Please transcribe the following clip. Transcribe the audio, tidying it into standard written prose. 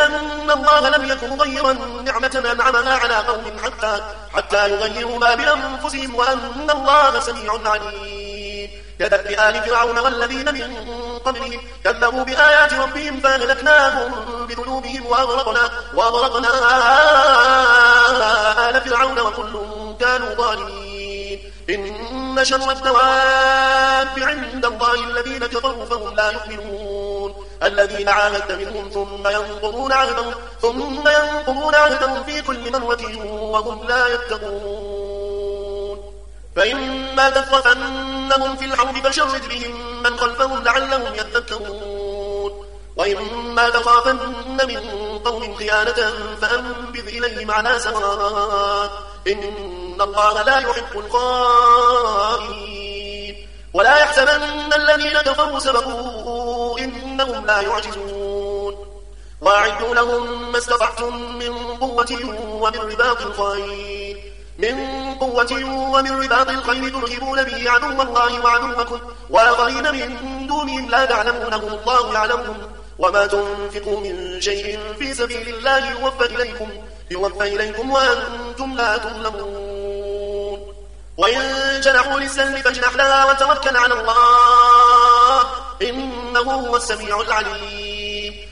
بأن الله لم يكن مغيرا نعمة أنعمها على قوم حتى يغيروا ما بأنفسهم وأن الله سميع عليم. كدأب آل فرعون والذين من قبلهم كذبوا بآيات ربهم فأهلكناهم بذنوبهم وأغرقنا آل فرعون وكل كانوا ظالمين. إن شر الدواب عند الله الذين كفروا فهم لا يؤمنون. الذين عاهدت منهم ثم ينقضون عهدهم في كل مرة وهم لا يتقون. فإما تثقفنهم في الحرب فشرد بهم من خلفهم لعلهم يذكرون. وإما تخافن من قوم خيانة فأنبذ إليهم على سواء إن الله لا يحب الخائنين. ولا يحسبن الذين كفروا سبقوا إنهم لا يعجزون. وأعدوا لهم ما استطعتم من قوة ومن رباط الخيل ترهبون به عدو الله وعدوكم وآخرين من دونهم لا تعلمونهم الله يعلمهم. وما تنفقوا من شيء في سبيل الله يوفى إليكم وأنتم لا تظلمون. وإن جنحوا للسلم فاجنح لها وتوكل على الله إنه هو السميع العليم.